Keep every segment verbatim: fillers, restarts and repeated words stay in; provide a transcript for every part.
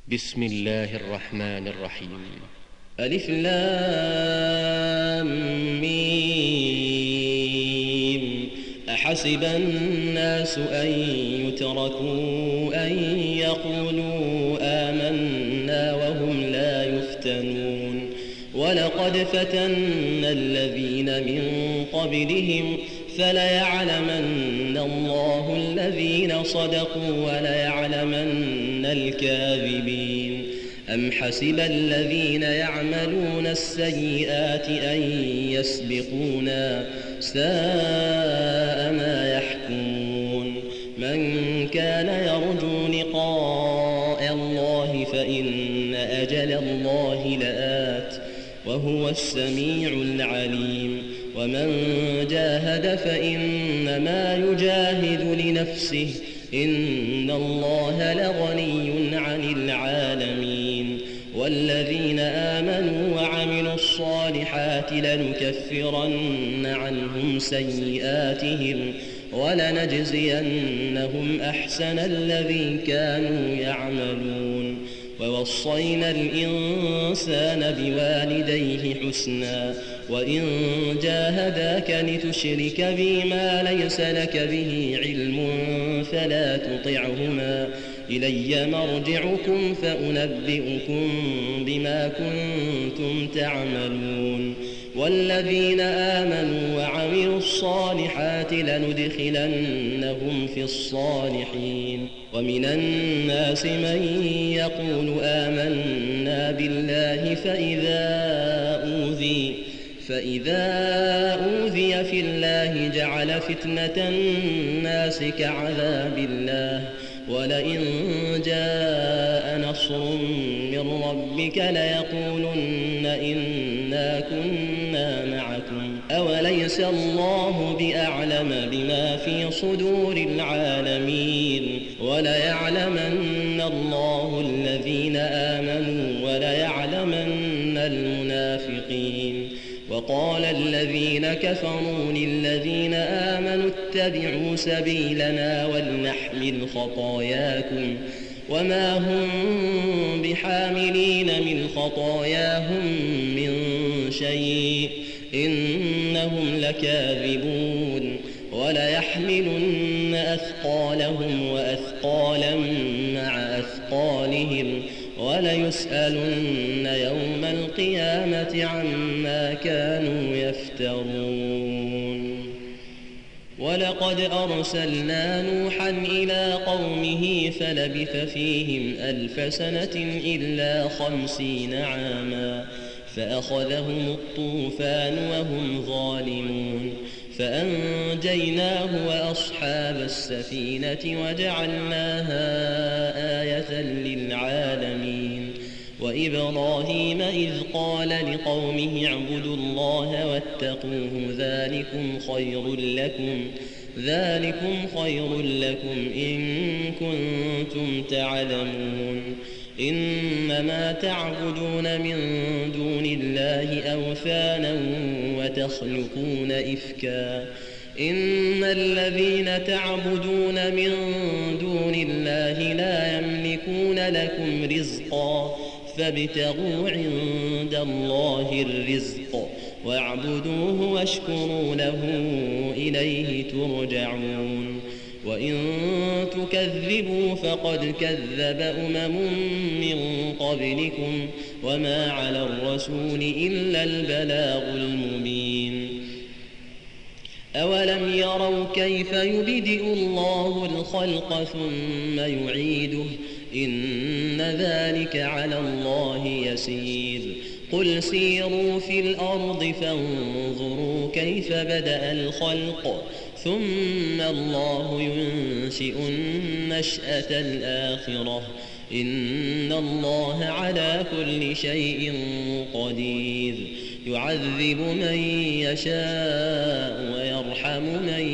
بسم الله الرحمن الرحيم. ألف لام ميم. أحسب الناس أن يتركوا أن يقولوا آمنا وهم لا يفتنون. ولقد فتنا الذين من قبلهم فليعلمن الله الذين صدقوا وليعلمن الكاذبين. أم حسب الذين يعملون السيئات أن يسبقونا ساء ما يحكمون. من كان يرجو لقاء الله فإن أجل الله لآت وهو السميع العليم. ومن جاهد فإنما يجاهد لنفسه إن الله لغني عن العالمين. والذين آمنوا وعملوا الصالحات لنكفرن عنهم سيئاتهم ولنجزينهم أحسن الذي كانوا يعملون. ووصينا الإنسان بوالديه حسنا وإن جاهداك لتشرك بي ما ليس لك به علم فلا تطعهما إلي مرجعكم فأنبئكم بما كنتم تعملون. والذين آمنوا وعملوا الصالحات لندخلنهم في الصالحين. ومن الناس من يقول آمنا بالله فإذا أوذي فإذا أوذي في الله جعل فتنة الناس كعذاب الله ولئن جاء نصر من ربك ليقولن إنا كنا معكم أوليس الله بأعلم بما في صدور العالمين. وليعلمن الله الذين آمنوا وليعلمن المنافقين. وقال الذين كفروا للذين آمنوا اتبعوا سبيلنا ولنحمل خطاياكم وما هم بحاملين من خطاياهم من شيء إنهم لكاذبون. وليحملن أثقالهم وأثقالا مع أثقالهم وليسألن يوم القيامة عما كانوا يفترون. ولقد أرسلنا نوحا إلى قومه فلبث فيهم ألف سنة إلا خمسين عاما فأخذهم الطوفان وهم ظالمون فأنجيناه وأصحاب السفينة وجعلناها آية للعالمين. وإبراهيم إذ قال لقومه اعبدوا الله واتقوه ذلكم خير لكم ذلكم خير لكم إن كنتم تعلمون. إنما تعبدون من دون الله أوثانا وتخلقون إفكا إن الذين تعبدون من دون الله لا يملكون لكم رزقا فابتغوا عند الله الرزق واعبدوه واشكروا له إليه ترجعون. وإن تكذبوا فقد كذب أمم من قبلكم وما على الرسول إلا البلاغ المبين. أولم يروا كيف يبدئ الله الخلق ثم يعيده إن ذلك على الله يسير. قل سيروا في الأرض فانظروا كيف بدأ الخلق ثم الله ينشئ النشأة الآخرة إن الله على كل شيء قدير. يعذب من يشاء ويرحم من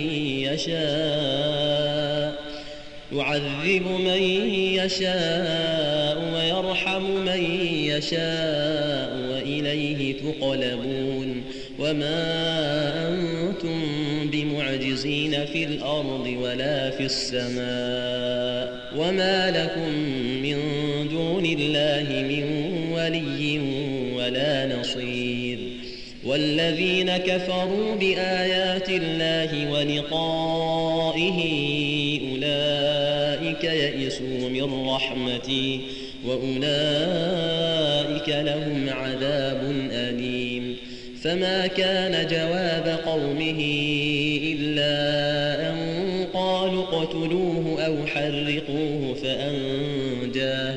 يشاء يعذب من يشاء ويرحم من يشاء وإليه تقلبون. وما أنتم بمعجزين في الأرض ولا في السماء وما لكم من دون الله من ولي ولا نصير. والذين كفروا بآيات الله ولقائه أولئك يئسوا من رحمتي وأولئك لهم عذاب أليم. فما كان جواب قومه إلا أن قالوا اقتلوه أو حرقوه فأنجاه,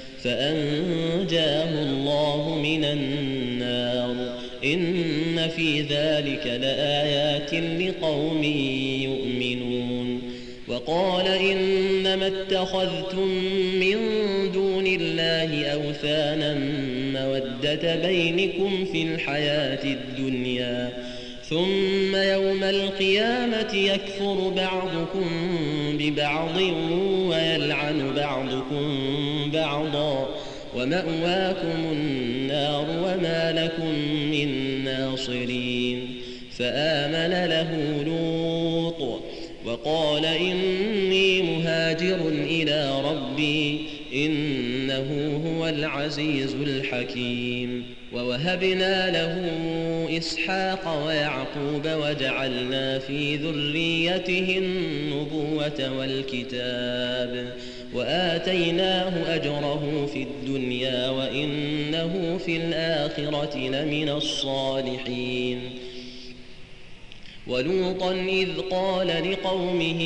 فأنجاه الله من النار. إن في ذلك لآيات لقوم يؤمنون. وقال إنما اتخذتم من دون الله أوثانا مودة بينكم في الحياة الدنيا ثم يوم القيامة يكفر بعضكم ببعض ويلعن بعضكم بعضا ومأواكم النار وما لكم من ناصرين. فآمن له لوط وقال إني مهاجر إلى ربي إنه هو العزيز الحكيم. ووهبنا له إسحاق ويعقوب وجعلنا في ذريته النبوة والكتاب وآتيناه أجره في الدنيا وإنه في الآخرة لمن الصالحين. ولوطا إذ قال لقومه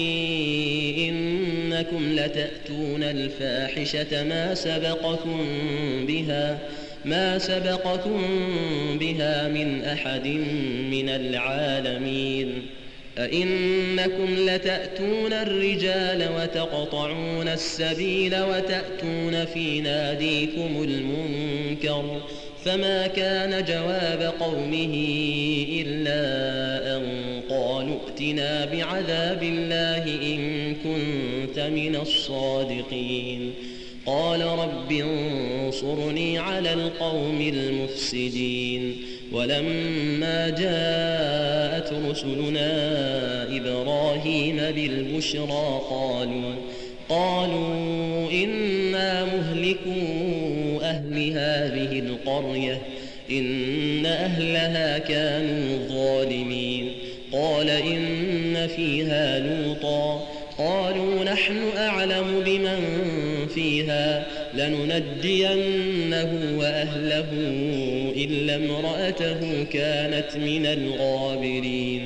إنكم لتأتون الفاحشة ما سبقكم بها ما سبقكم بها من أحد من العالمين. أئنكم لتأتون الرجال وتقطعون السبيل وتأتون في ناديكم المنكر. فما كان جواب قومه إلا أن قالوا ائتنا بعذاب الله إن كنت من الصادقين. قال رب انصرني على القوم المفسدين. ولما جاءت رسلنا إبراهيم بالبشرى قالوا قالوا إنا مهلكو أهل هذه القرية إن أهلها كانوا ظالمين. قال إن فيها لوطا قالوا نحن أعلم بمن فيها لننجينه وأهله إلا امرأته كانت من الغابرين.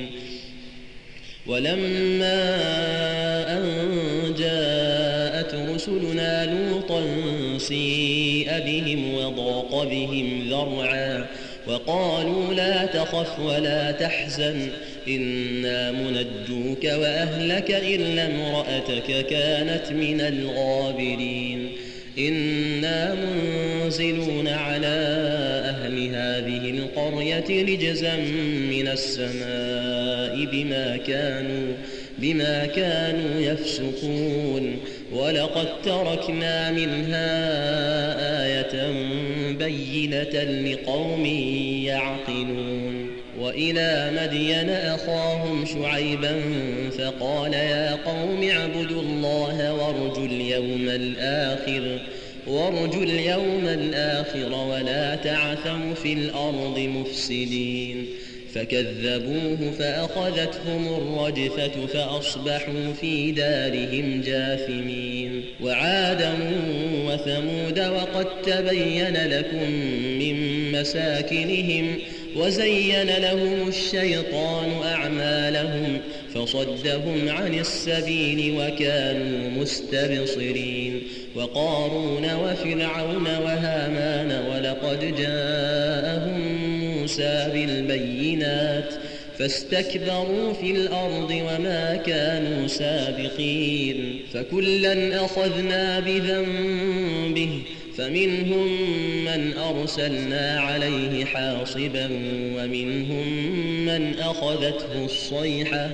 ولما أن جاءت رسلنا لوطا سيء بهم وضاق بهم ذرعا وقالوا لا تخف ولا تحزن إنا منجوك وأهلك إلا امرأتك كانت من الغابرين. إنا منزلون على أهل هذه القرية رجزا من السماء بما كانوا بما كانوا يفسقون. ولقد تركنا منها آية بينة لقوم يعقلون. وإلى مدين أخاهم شعيبا فقال يا قوم اعبدوا الله وارجوا اليوم الآخر وارجوا اليوم الآخر ولا تعثوا في الأرض مفسدين. فكذبوه فأخذتهم الرجفة فأصبحوا في دارهم جاثمين. وعادا وثمود وقد تبين لكم من مساكنهم وزين لهم الشيطان أعمالهم فصدهم عن السبيل وكانوا مستبصرين. وقارون وفرعون وهامان ولقد جاءهم موسى بالبينات فاستكبروا في الأرض وما كانوا سابقين. فكلا أخذنا بذنبه فمنهم من أرسلنا عليه حاصبا ومنهم من أخذته الصيحة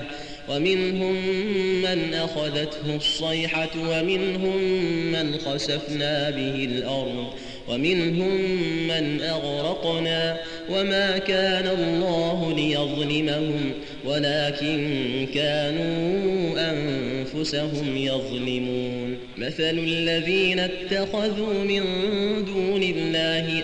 ومنهم من أخذته الصيحة ومنهم من خسفنا به الأرض ومنهم من أغرقنا وما كان الله ليظلمهم ولكن كانوا أنفسهم يظلمون. مثل الذين اتخذوا من دون الله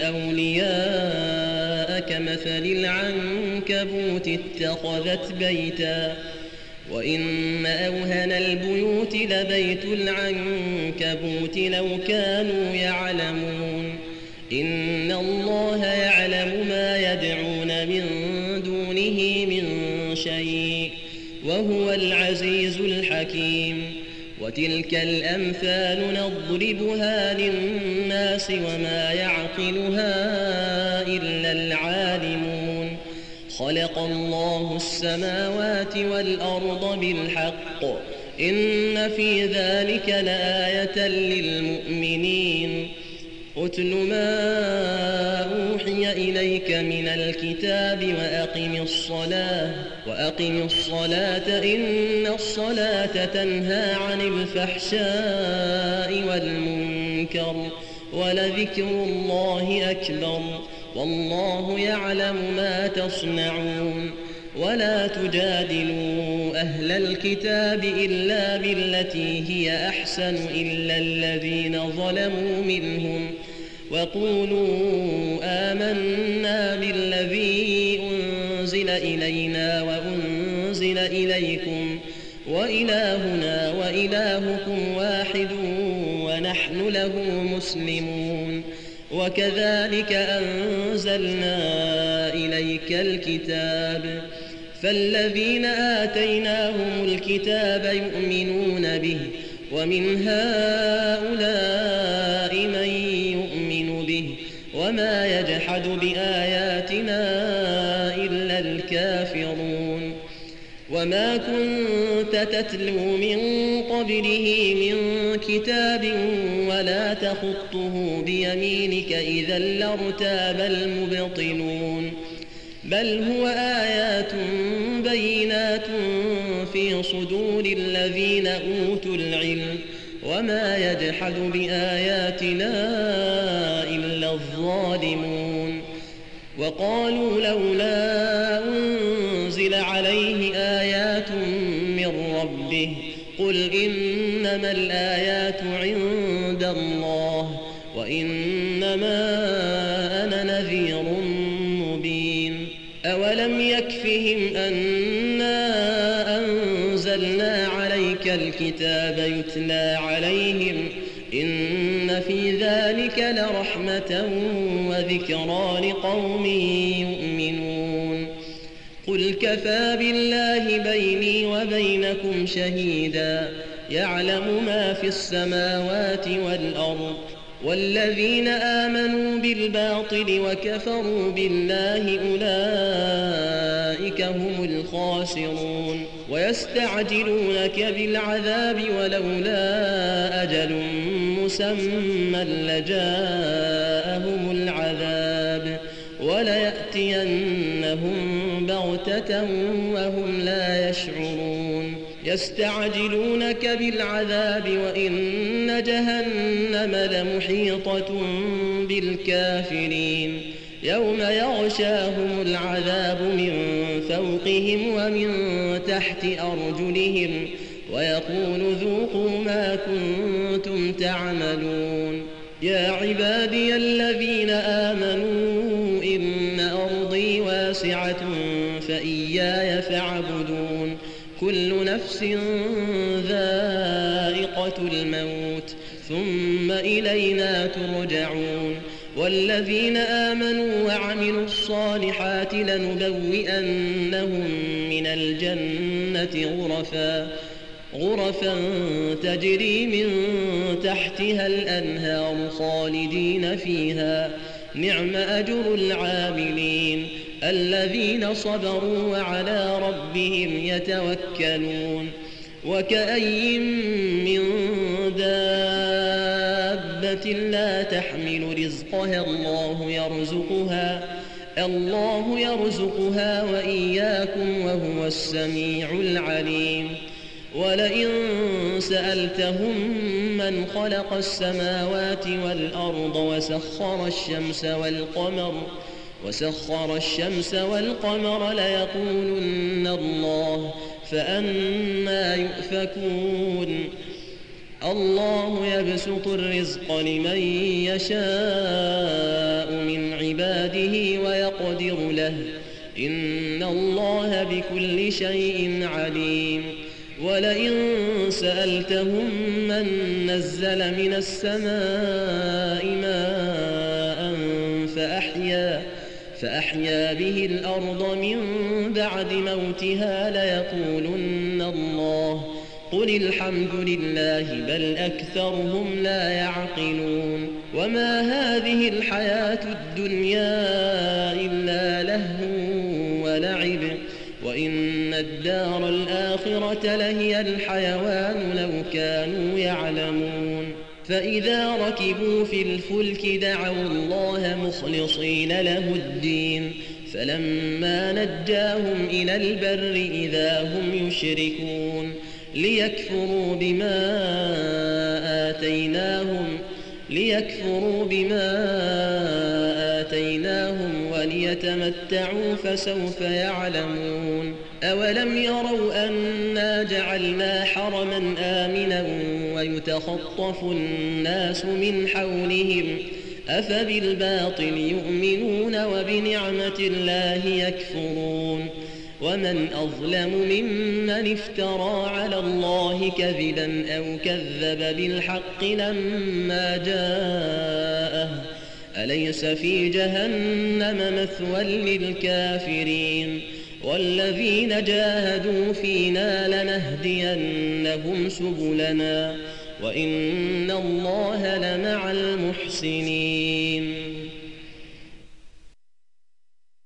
أولياء كمثل العنكبوت اتخذت بيتا وإن أوهن البيوت لبيت العنكبوت لو كانوا يعلمون. إن الله يعلم ما يدعون من دونه من شيء وهو العزيز الحكيم. وتلك الأمثال نضربها للناس وما يعقلها إلا العالمون. خلق الله السماوات والأرض بالحق إن في ذلك لآية للمؤمنين. أتل ما أوحي إليك من الكتاب وأقم الصلاة وأقم الصلاة إن الصلاة تنهى عن الفحشاء والمنكر ولذكر الله أكبر والله يعلم ما تصنعون. ولا تجادلوا أهل الكتاب إلا بالتي هي أحسن إلا الذين ظلموا منهم وقولوا آمنا بالذي أنزل إلينا وأنزل إليكم وإلهنا وإلهكم واحد ونحن له مسلمون. وكذلك أنزلنا إليك الكتاب فالذين آتيناهم الكتاب يؤمنون به ومن هؤلاء من يؤمن به وما يجحد بآياتنا إلا الكافرون. وما كنت تتلو من قبله من كتاب ولا تخطه بيمينك إذا لارتاب المبطلون. بل هو آيات بينات في صدور الذين أوتوا العلم وما يجحد بآياتنا إلا الظالمون. وقالوا لولا أنزل عليه آيات من ربه قل إنما الآيات عند الله وإنما أنا نذير مبين. أولم يكفهم أنا أنزلنا عليك الكتاب يتلى عليهم إن في ذلك لرحمة وذكرى لقوم يؤمنون. قل كفى بالله بيني وبينكم شهيدا يعلم ما في السماوات والأرض. والذين آمنوا بالباطل وكفروا بالله أولئك هم الخاسرون. ويستعجلونك بالعذاب ولولا أجل مسمى لجاءهم العذاب وليأتينهم بغتة وهم لا يشعرون. يستعجلونك بالعذاب وإن جهنم لمحيطة بالكافرين. يوم يغشاهم العذاب من فوقهم ومن تحت أرجلهم ويقول ذوقوا ما كنتم تعملون. يا عبادي الذين آمنوا إن أرضي واسعة فإياي فاعبدون. كل نفس ذائقة الموت ثم إلينا ترجعون. والذين آمنوا وعملوا الصالحات لنبوئنهم من الجنة غرفا غرفا تجري من تحتها الأنهار خالدين فيها نعم أجر العاملين الذين صبروا وعلى ربهم يتوكلون. وكأي من دابة لا تحمل رزقها الله يرزقها الله يرزقها وإياكم وهو السميع العليم ولئن سألتهم من خلق السماوات والأرض وسخر الشمس والقمر وسخر الشمس والقمر ليقولن الله فأنى يؤفكون الله يبسط الرزق لمن يشاء من عباده ويقدر له إن الله بكل شيء عليم ولئن سألتهم من نزل من السماء ماء فأحيا فأحيا به الأرض من بعد موتها ليقولن الله قل الحمد لله بل أكثرهم لا يعقلون وما هذه الحياة الدنيا إلا لهو ولعب وإن الدار الآخرة لهي الحيوان لو كانوا يعلمون فإذا ركبوا في الفلك دعوا الله مخلصين له الدين فلما نجاهم إلى البر إذا هم يشركون ليكفروا بما آتيناهم ليكفروا بما آتيناهم وليتمتعوا فسوف يعلمون أولم يروا أنا جعلنا حرما آمنا ويتخطف الناس من حولهم أفبالباطل يؤمنون وبنعمة الله يكفرون ومن أظلم ممن افترى على الله كذبا أو كذب بالحق لما جاءه أليس في جهنم مثوى للكافرين والذين جاهدوا فينا لنهدينهم سبلنا وإن الله لمع المحسنين